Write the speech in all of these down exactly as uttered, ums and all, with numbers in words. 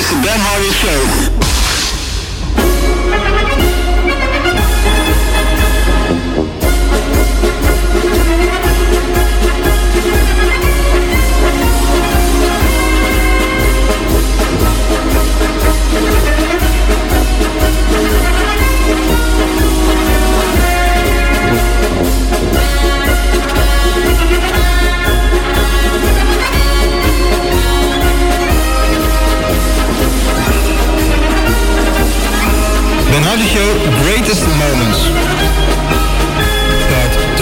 the Ben Hardy Show. Ben Hardy Show, greatest moments. Part two.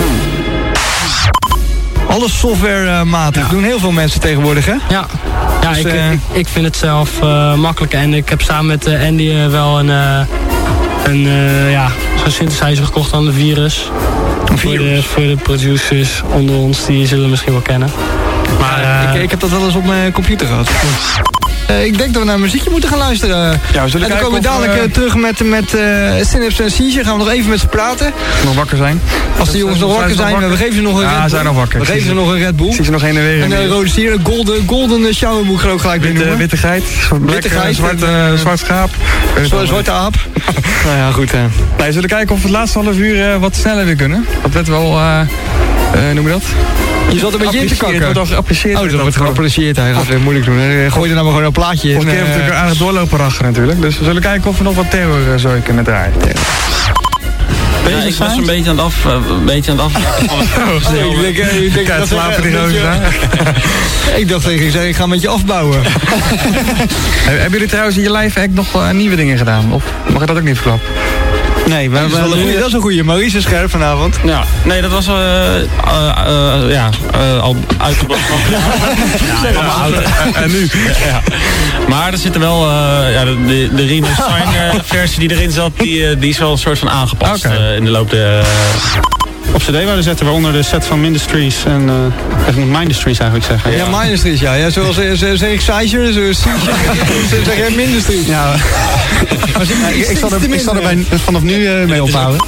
Alles softwarematig. Ja. Doen heel veel mensen tegenwoordig, hè? Ja, ja dus, ik, uh... ik, ik vind het zelf uh, makkelijk. En ik heb samen met uh, Andy uh, wel een, uh, een uh, ja, zo'n synthesizer gekocht aan de Virus. Een Virus? Voor de, voor de producers onder ons, die zullen misschien wel kennen. Maar uh, ik, ik heb dat wel eens op mijn computer gehad. Uh, ik denk dat we naar een muziekje moeten gaan luisteren. Ja, we zullen en dan komen we dadelijk uh, terug met, met uh, Synapse en Seizure. Gaan we nog even met ze praten. Nog wakker zijn. Als de jongens nog wakker zijn, zijn wakker? we geven ze nog een ja, Red Bull. zijn nog wakker. We geven ze nog een Red Bull. Zie ze nog heen en weer. En een rode sier, een golden, golden shower moet ik er ook gelijk witte, noemen. Witte geit. Witte geit. Zwart, uh, zwart schaap. Zwarte, zwarte aap. Nou ja, goed. Hè. Nee, we zullen kijken of we het laatste half uur uh, wat sneller weer kunnen. Dat werd wel, uh, uh, noem je dat? Je zat een beetje in te kakken. Het wordt al geapprecieerd. Oh, dat wordt geapprecieerd. Hij gaat weer moeilijk doen. Gooi er nou maar gewoon een plaatje in. Vorige keer hebben we natuurlijk aardig doorlopen achter natuurlijk. Dus we zullen kijken of we nog wat terror uh, zo kunnen draaien. Ja, ik was een beetje aan het af... Uh, een beetje aan het af... oh, ik denk, uh, ik denk Kijk, dat slapen die rozen daar. Ik dacht tegen je, zei, ik ga met je afbouwen. Hebben jullie trouwens in je live act nog uh, nieuwe dingen gedaan? Of mag ik dat ook niet verklappen? Nee, we, we, we, we, dat is een goeie. Maurice is scherp vanavond. Ja, nee, dat was uh, uh, uh, ja, uh, al uitgebracht. ja, ja, ja, uh, en nu? Ja. Maar er zit er wel, uh, ja, de, de Rino Steiner versie die erin zat, die, uh, die is wel een soort van aangepast okay. uh, in de loop der... Uh, op cd wouden zetten, waaronder de set van Mindustries en uh, even Mindustries eigenlijk zeggen. Ja, ja Mindustries, ja. ja zoals zeg ik Seizure, zo zeg jij Mindustries. Ja, ja ik, ik zal er, ik zal er bij, vanaf nu uh, mee ophouden.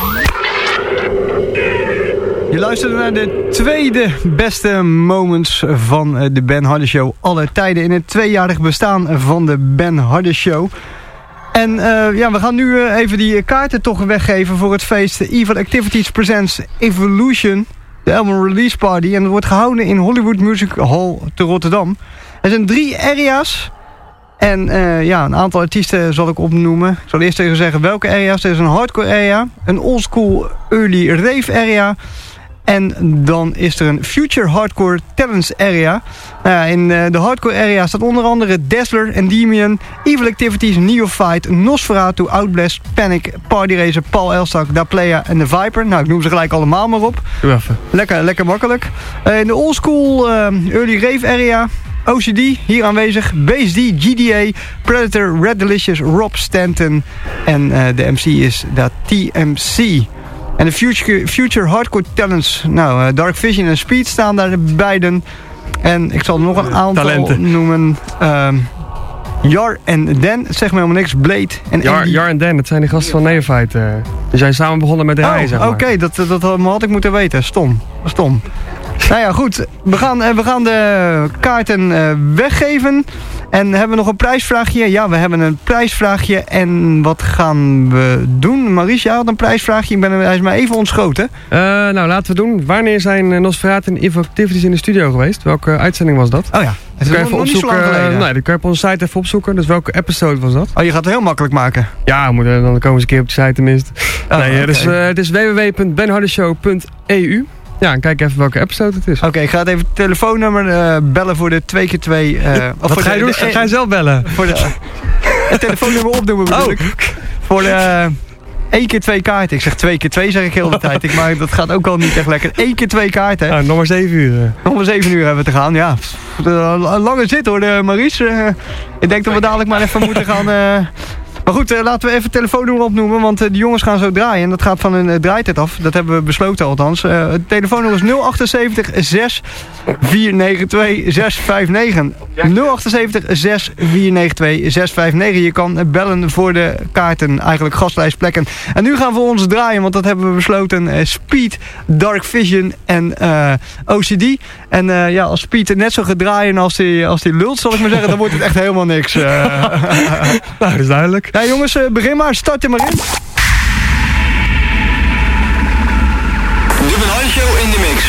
Je luistert naar de tweede beste moments van de Ben Hardy Show aller tijden in het tweejarig bestaan van de Ben Hardy Show. En uh, ja, we gaan nu uh, even die kaarten toch weggeven voor het feest Evil Activities Presents Evolution, de album release party. En dat wordt gehouden in Hollywood Music Hall te Rotterdam. Er zijn drie area's. En uh, ja, een aantal artiesten zal ik opnoemen. Ik zal eerst even zeggen welke area's. Er is een hardcore area, een oldschool early rave area. En dan is er een Future Hardcore Talents area. Nou ja, in uh, de hardcore area staat onder andere Dazzler, Endymion, Evil Activities, Neophyte, Nosferatu, Outblast, Panic, Party Racer, Paul Elstak, Da Playa en The Viper. Nou, ik noem ze gelijk allemaal maar op. Doe even. Lekker, lekker makkelijk. Uh, in de oldschool uh, early rave area, O C D, hier aanwezig, Base D, G D A, Predator, Red Delicious, Rob Stanton. En uh, de M C is dat T M C. En de future, future Hardcore Talents, nou, uh, Dark Vision en Speed staan daar beiden. En ik zal er nog een aantal Talenten. noemen. Uh, Jar en Dan, zeg maar helemaal niks. Blade en Jar, Jar en Dan, dat zijn die gasten van Neophyte. Uh, die zijn samen begonnen met draaien, oh, zeg maar. Oké, okay, dat, dat, dat had ik moeten weten. Stom, stom. Nou ja, goed. We gaan, we gaan de kaarten uh, weggeven. En hebben we nog een prijsvraagje? Ja, we hebben een prijsvraagje. En wat gaan we doen? Maurice, jij had een prijsvraagje. Ik ben, hij is maar even ontschoten. Uh, nou, laten we doen. Wanneer zijn Nosferatu en Evil Activities in de studio geweest? Welke uh, uitzending was dat? Oh ja. Dat kan je even opzoeken. Uh, nee, dat kan je op onze site even opzoeken. Dus welke episode was dat? Oh, je gaat het heel makkelijk maken. Ja, we moeten, dan komen ze een keer op de site tenminste. Oh, nee, okay. Dus uh, het is w w w punt ben hardy show punt e u. Ja, en kijk even welke episode het is. Oké, okay, ik ga het even het telefoonnummer uh, bellen voor de twee keer twee... Uh, Wat voor ga je de, doen? De, ga je zelf bellen? Voor de, het telefoonnummer opnoemen bedoel ik. Oh. Voor de... Uh, één keer twee kaarten. Ik zeg twee keer twee zeg ik heel de tijd. Ik, maar dat gaat ook al niet echt lekker. Eén keer twee kaarten. Nou, nog maar zeven uur. Nog maar zeven uur hebben we te gaan, ja. Een lange zit hoor, de Maurice. Uh, ik denk dat we dadelijk maar even moeten gaan... Uh, Maar goed, uh, laten we even het telefoonnummer opnoemen, want uh, de jongens gaan zo draaien. En dat gaat van hun uh, draaitijd af. Dat hebben we besloten althans. Uh, het telefoonnummer is nul achtenzeventig zes vier negen twee zes vijf negen. nul achtenzeventig zes vier negen twee zes vijf negen. Je kan bellen voor de kaarten, eigenlijk gastlijstplekken. En nu gaan we ons draaien, want dat hebben we besloten. Uh, Speed, Dark Vision en uh, O C D. En uh, ja, als Speed net zo gaat draaien als hij als die lult, zal ik maar zeggen, dan wordt het echt helemaal niks. Uh. Nou, dat is duidelijk. Ja, jongens, uh, begin maar. Start er maar in. De Ben Hardy Show in de mix.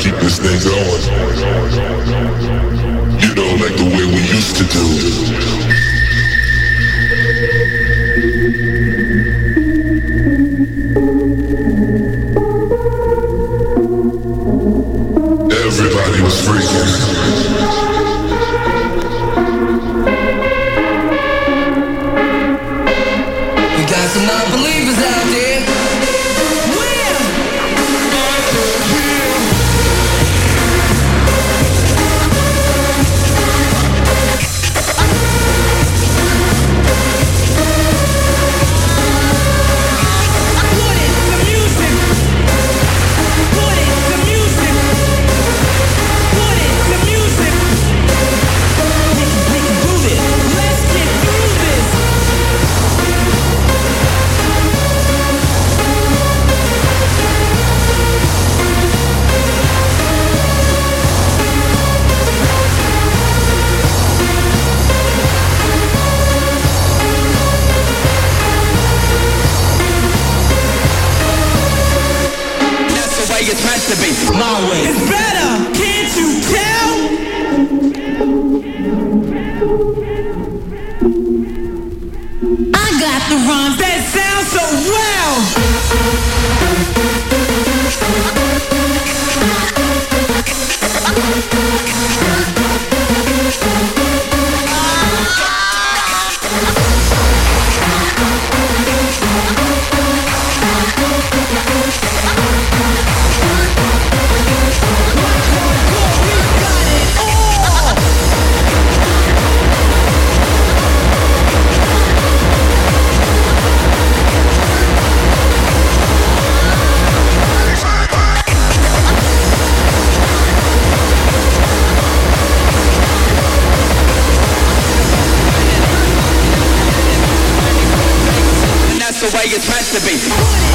keep this thing going. You know, like the way we used to do. Everybody was freaking. Some non-believers out there. It's meant to be my way. It's better, can't you tell? I got the rhymes that sound so the way it's meant to be.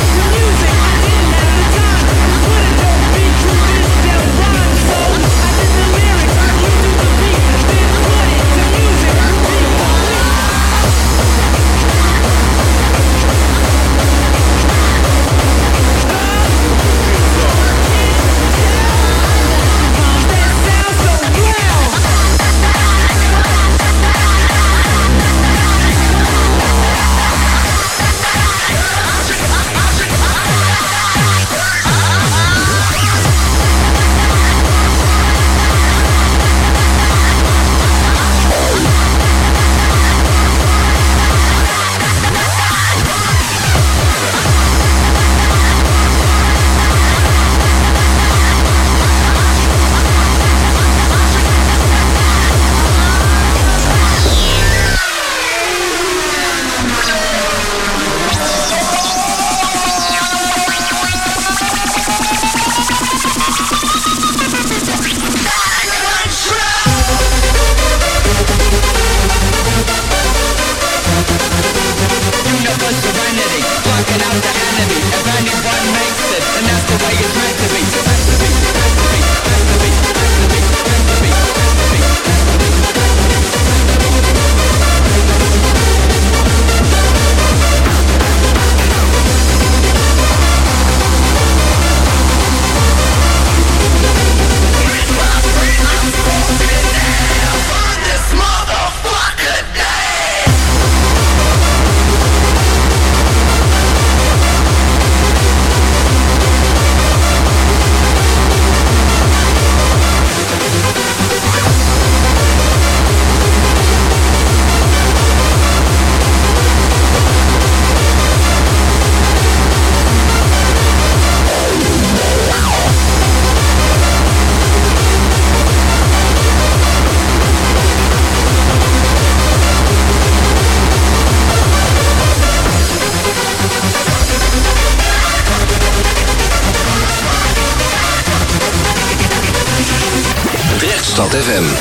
Stad F M.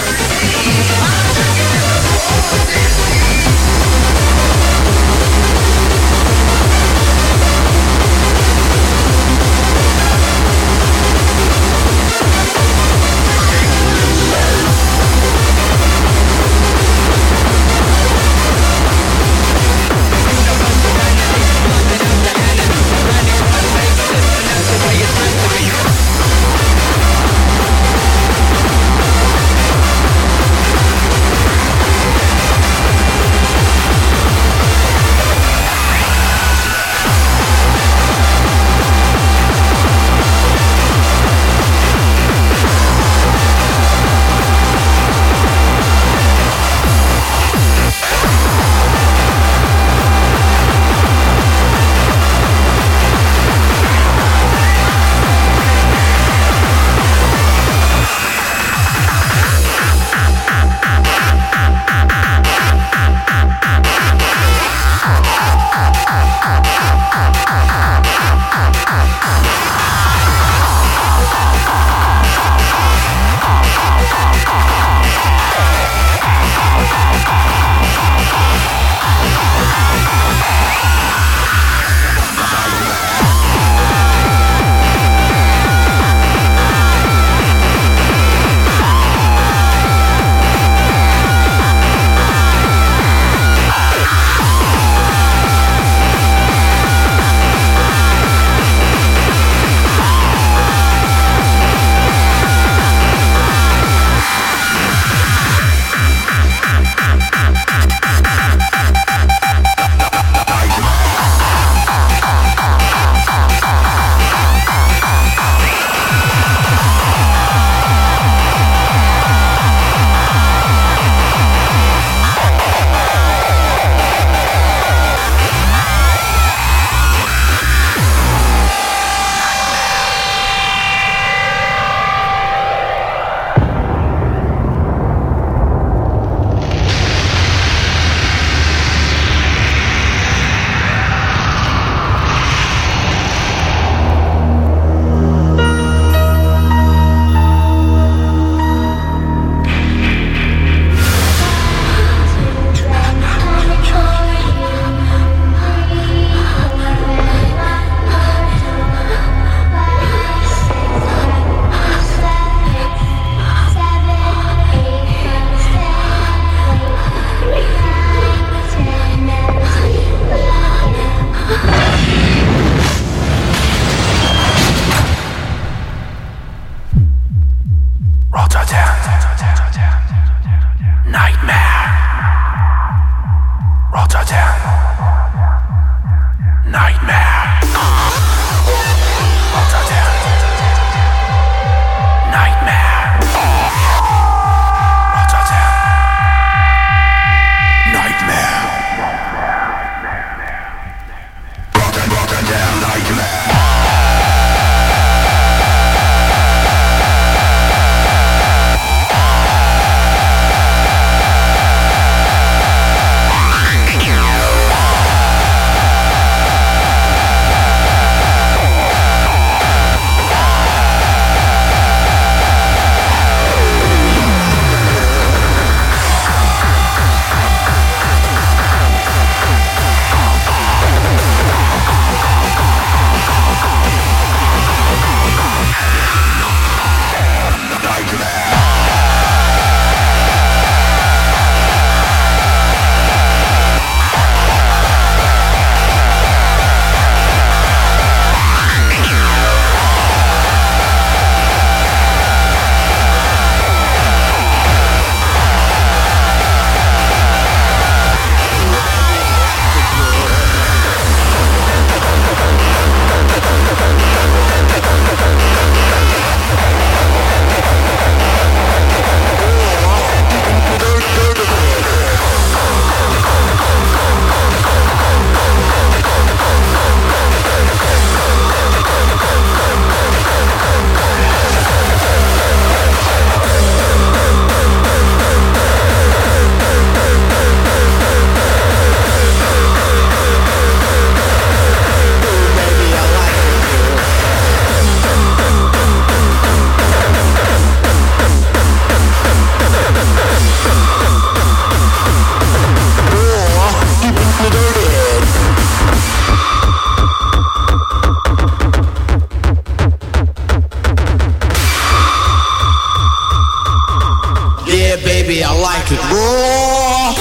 Yeah, baby, I like it raw.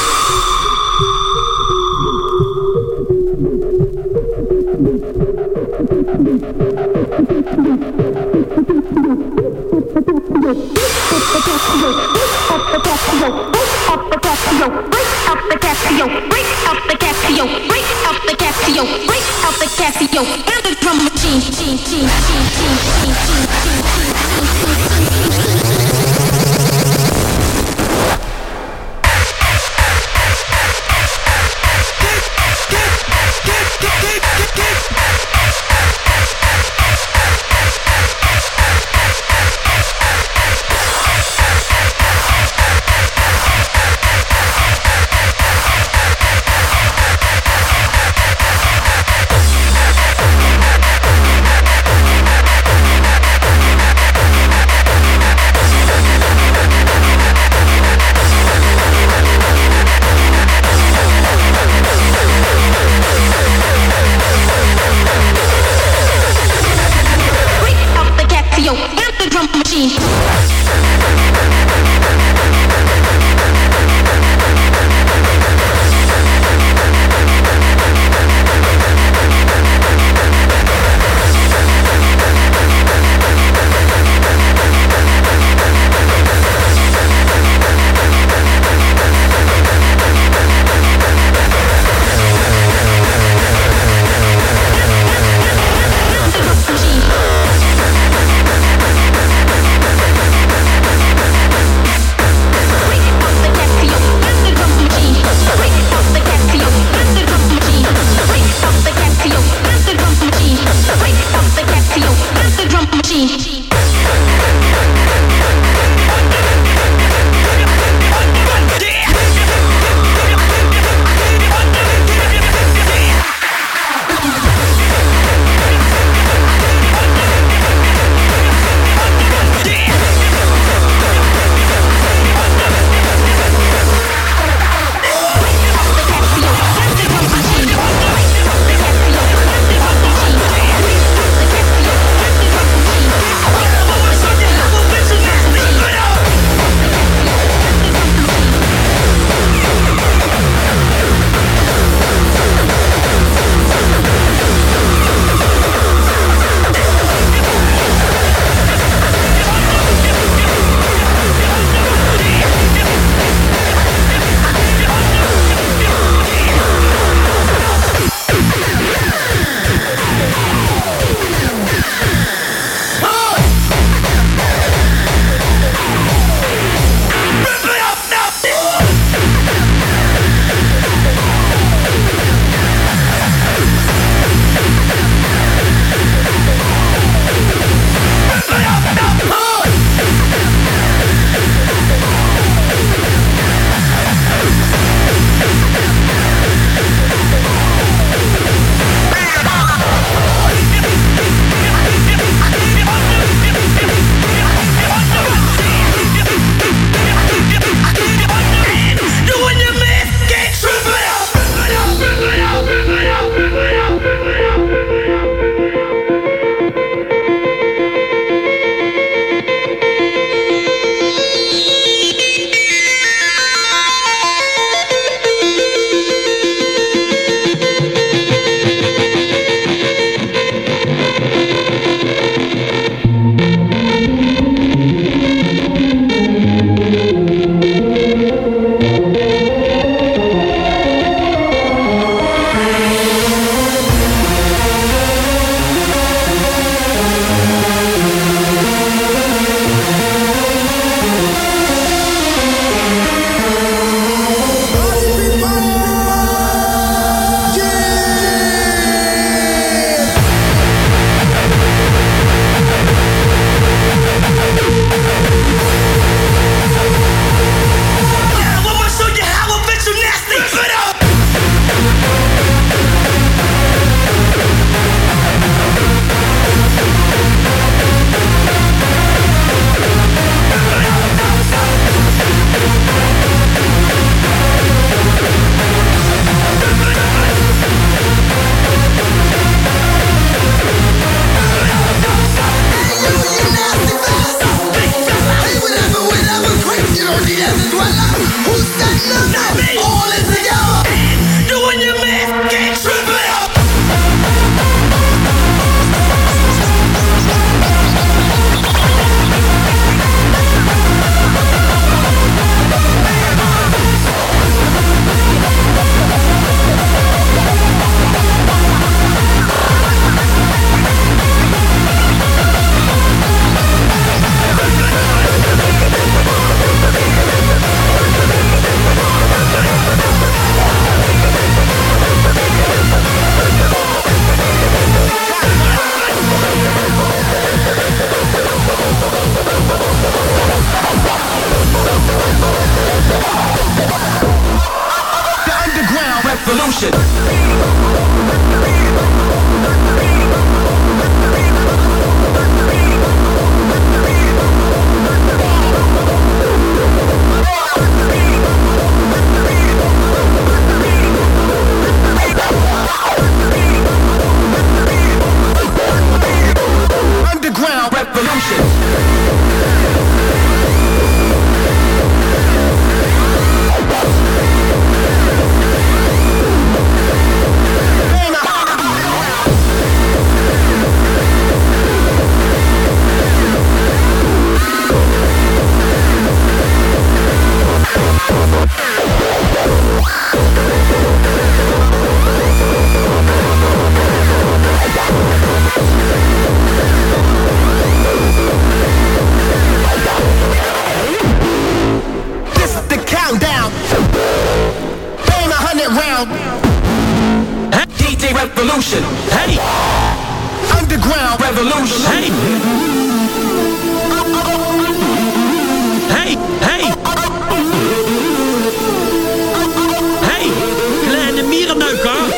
Casio, and the drum machine. You don't see that as well. Who's standing up? All in together. Doing your math, get tripping up. Revolution. Underground revolution. Revolution. Hey. Underground revolution. Hey. Hey. Hey. Hey. Kleine mierenneuker.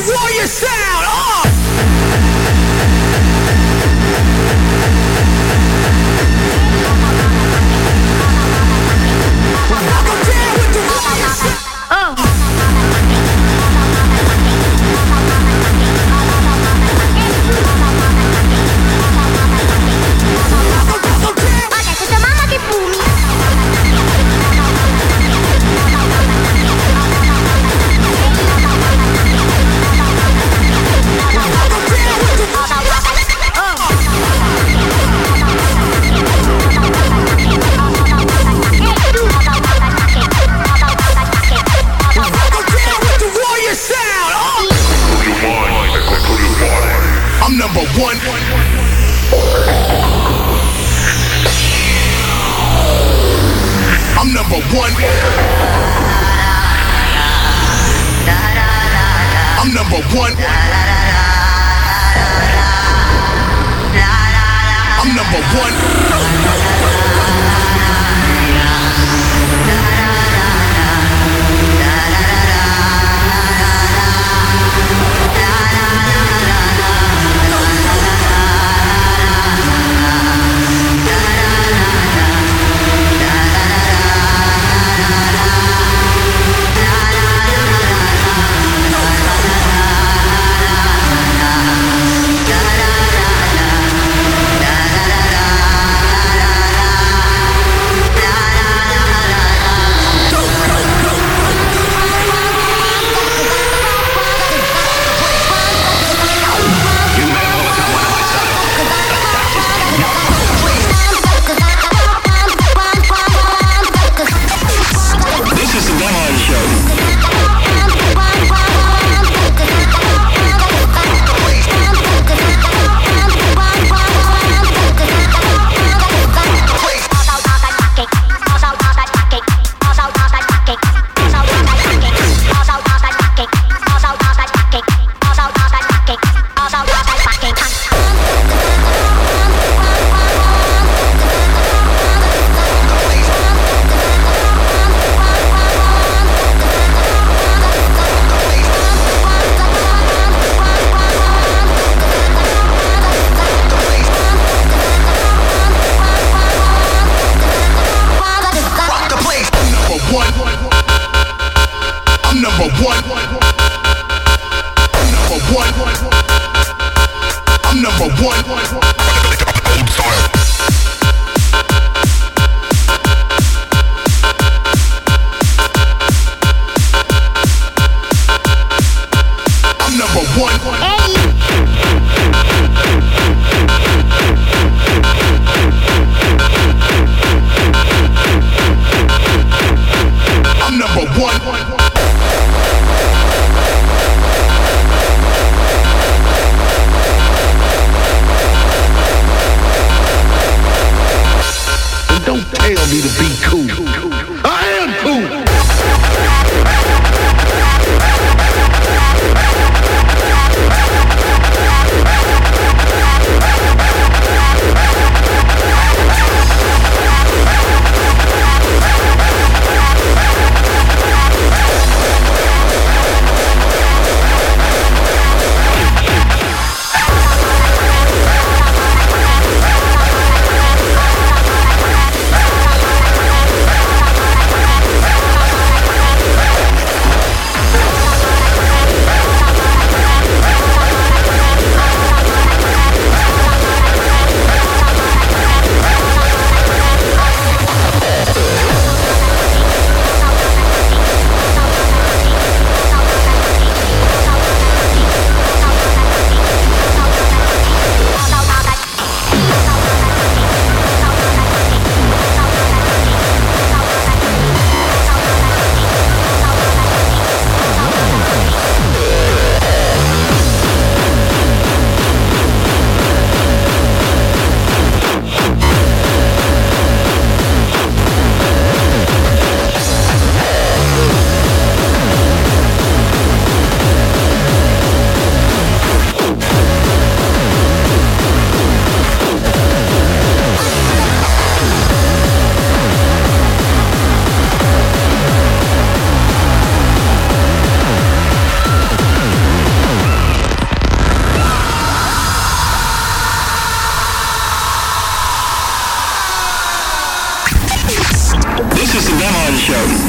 warrior sound. Oh! Number one. I'm number one. I'm number one. I'm number one. Show.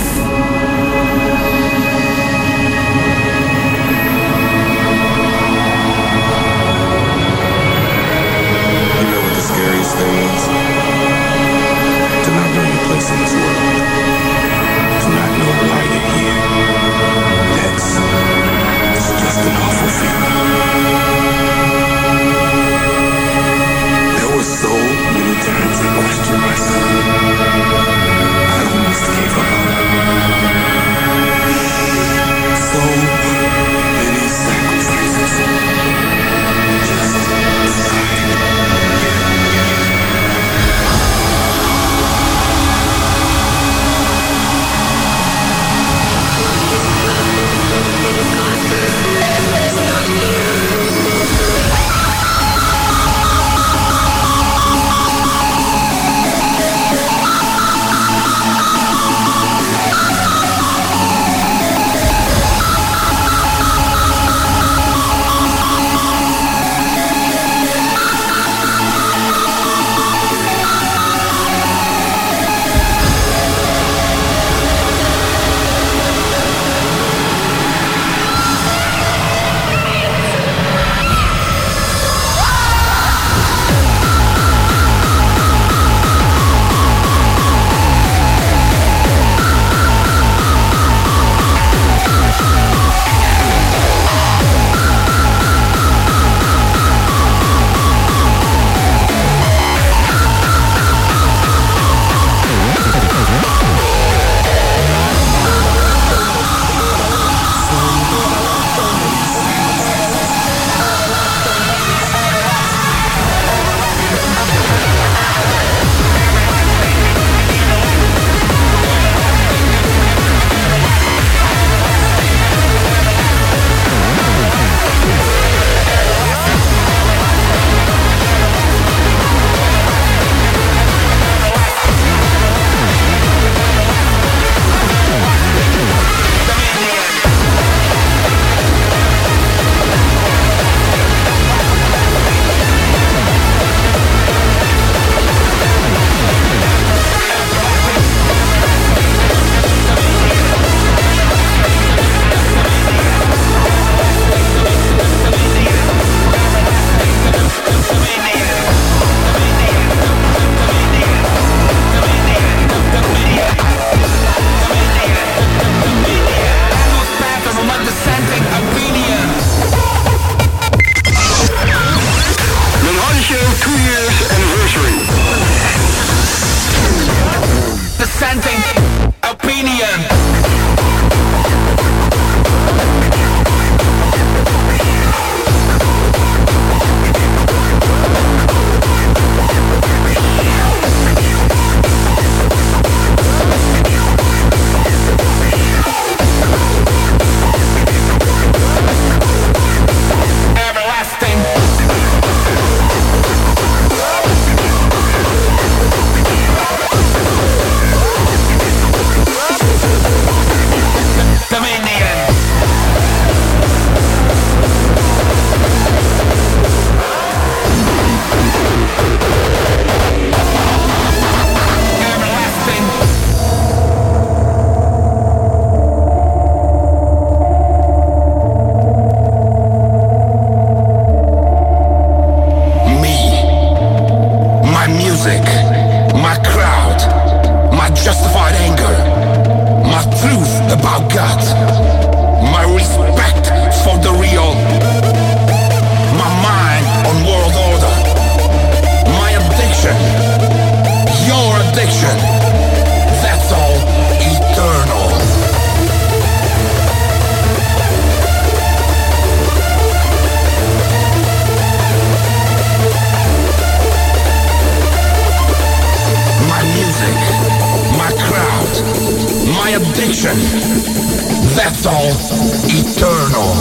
That's all eternal.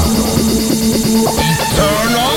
Eternal?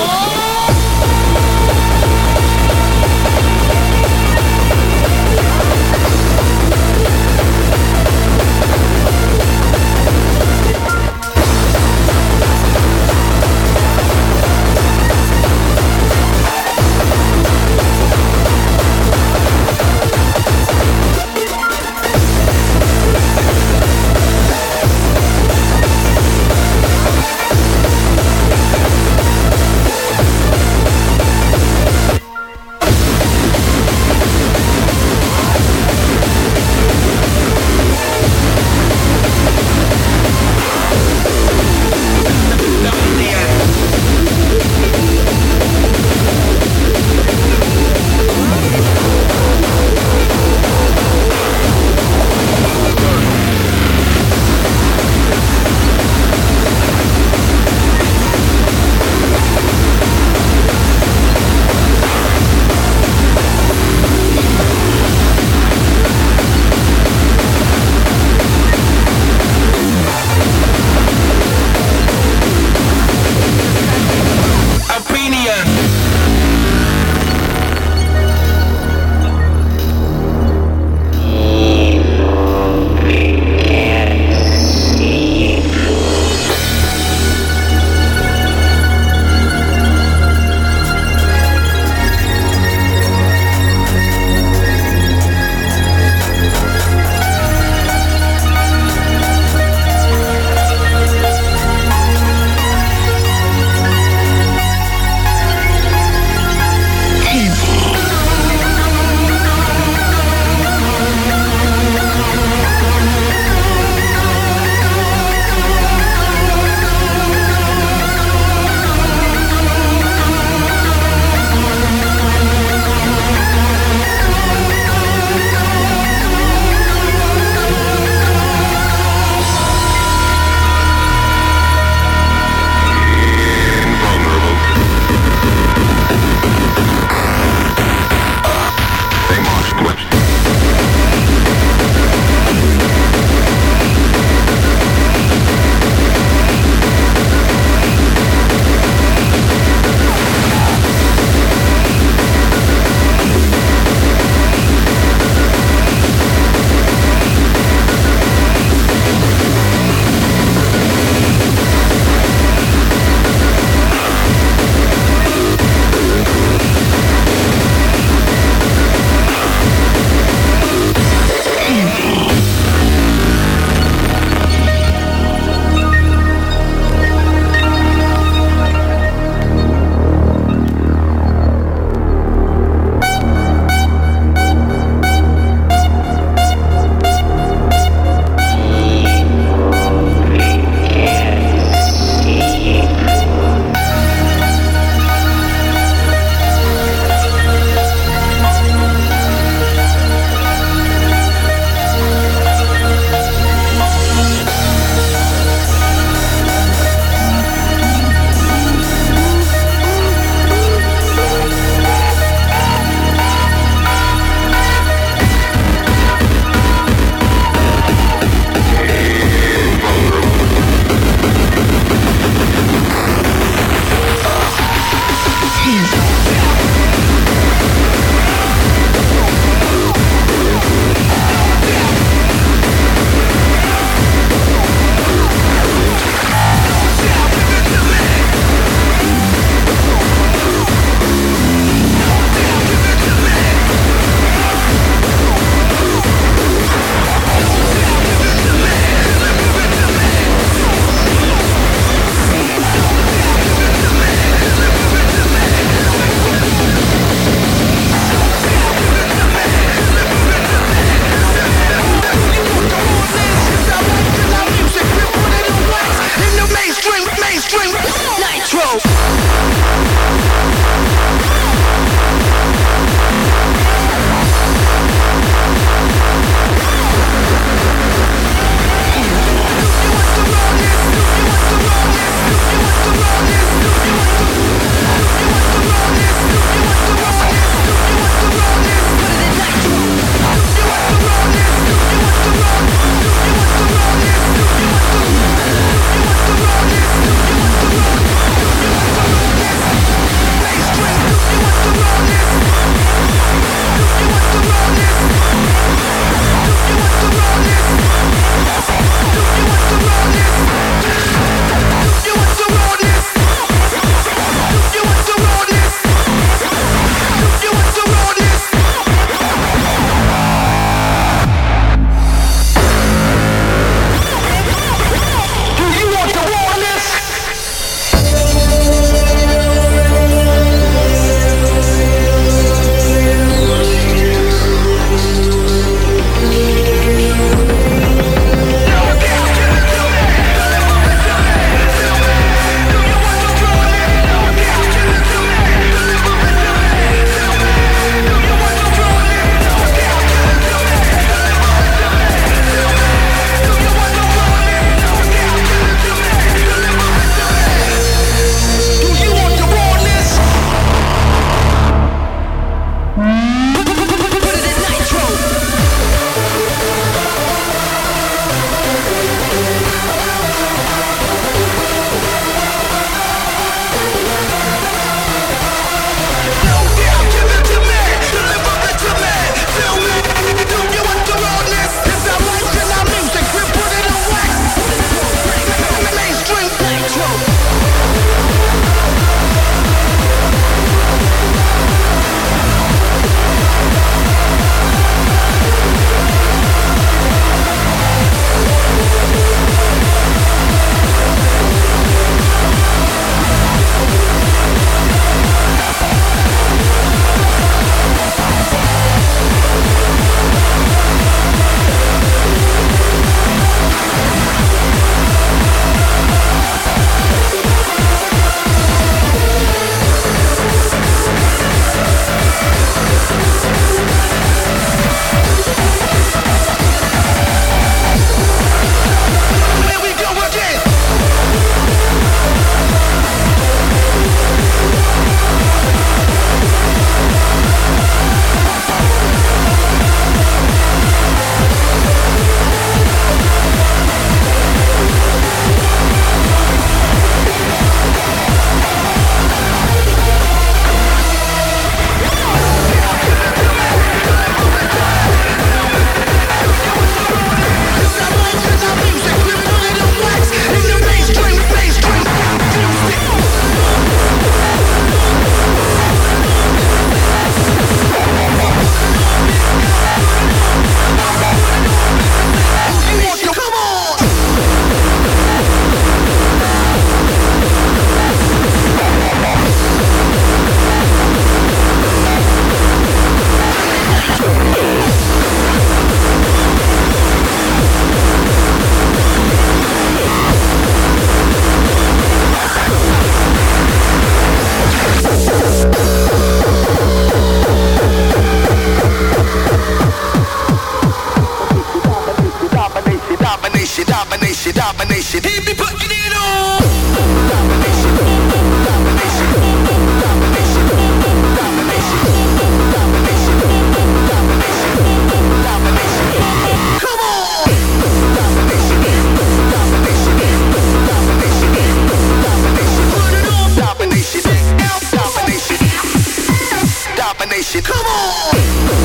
Domination, domination. He be putting it on. Domination, domination, domination, domination, domination, domination, domination. Come on. Domination, domination, domination, domination. Put it on. Domination, domination, domination. Come on.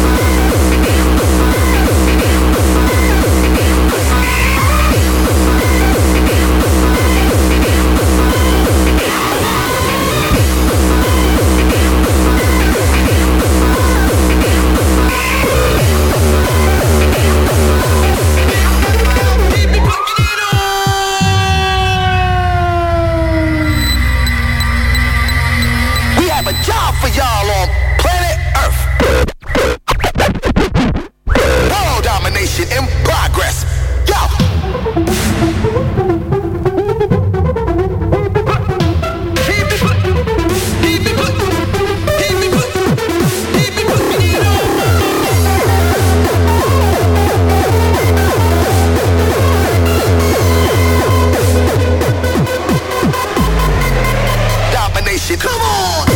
Job for y'all on planet Earth. World domination in progress. Yo. Domination. Come on.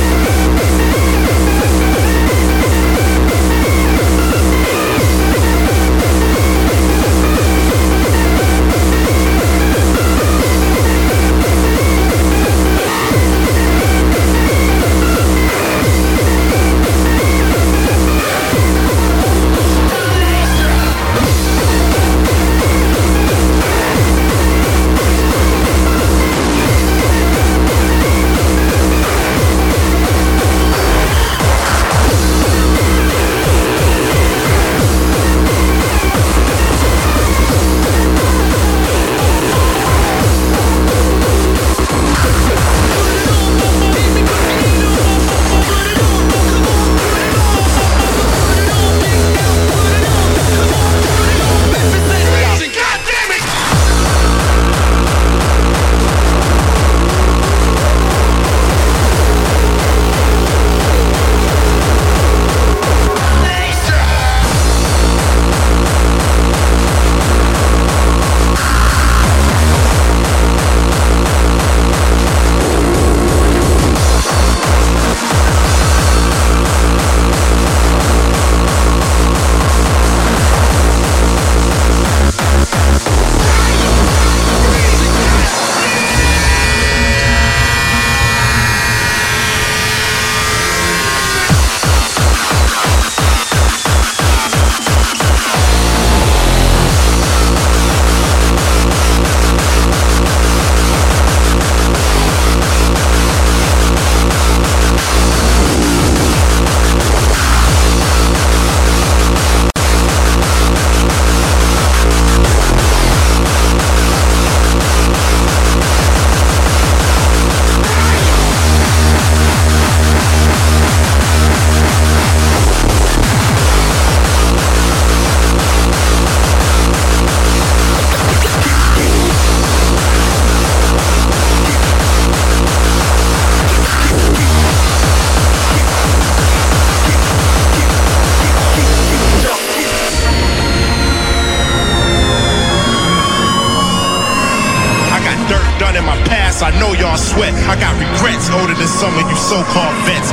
I know y'all sweat. I got regrets older than some of you so-called vets.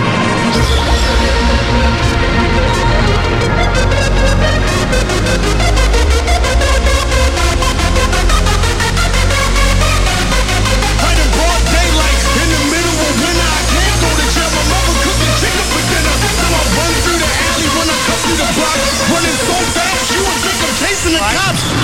Right in broad daylight, in the middle of winter, I can't go to jail. My mother cooking chicken for dinner. So I run through the alley when I cut through the block. Running so fast, you would think I'm chasing the cops.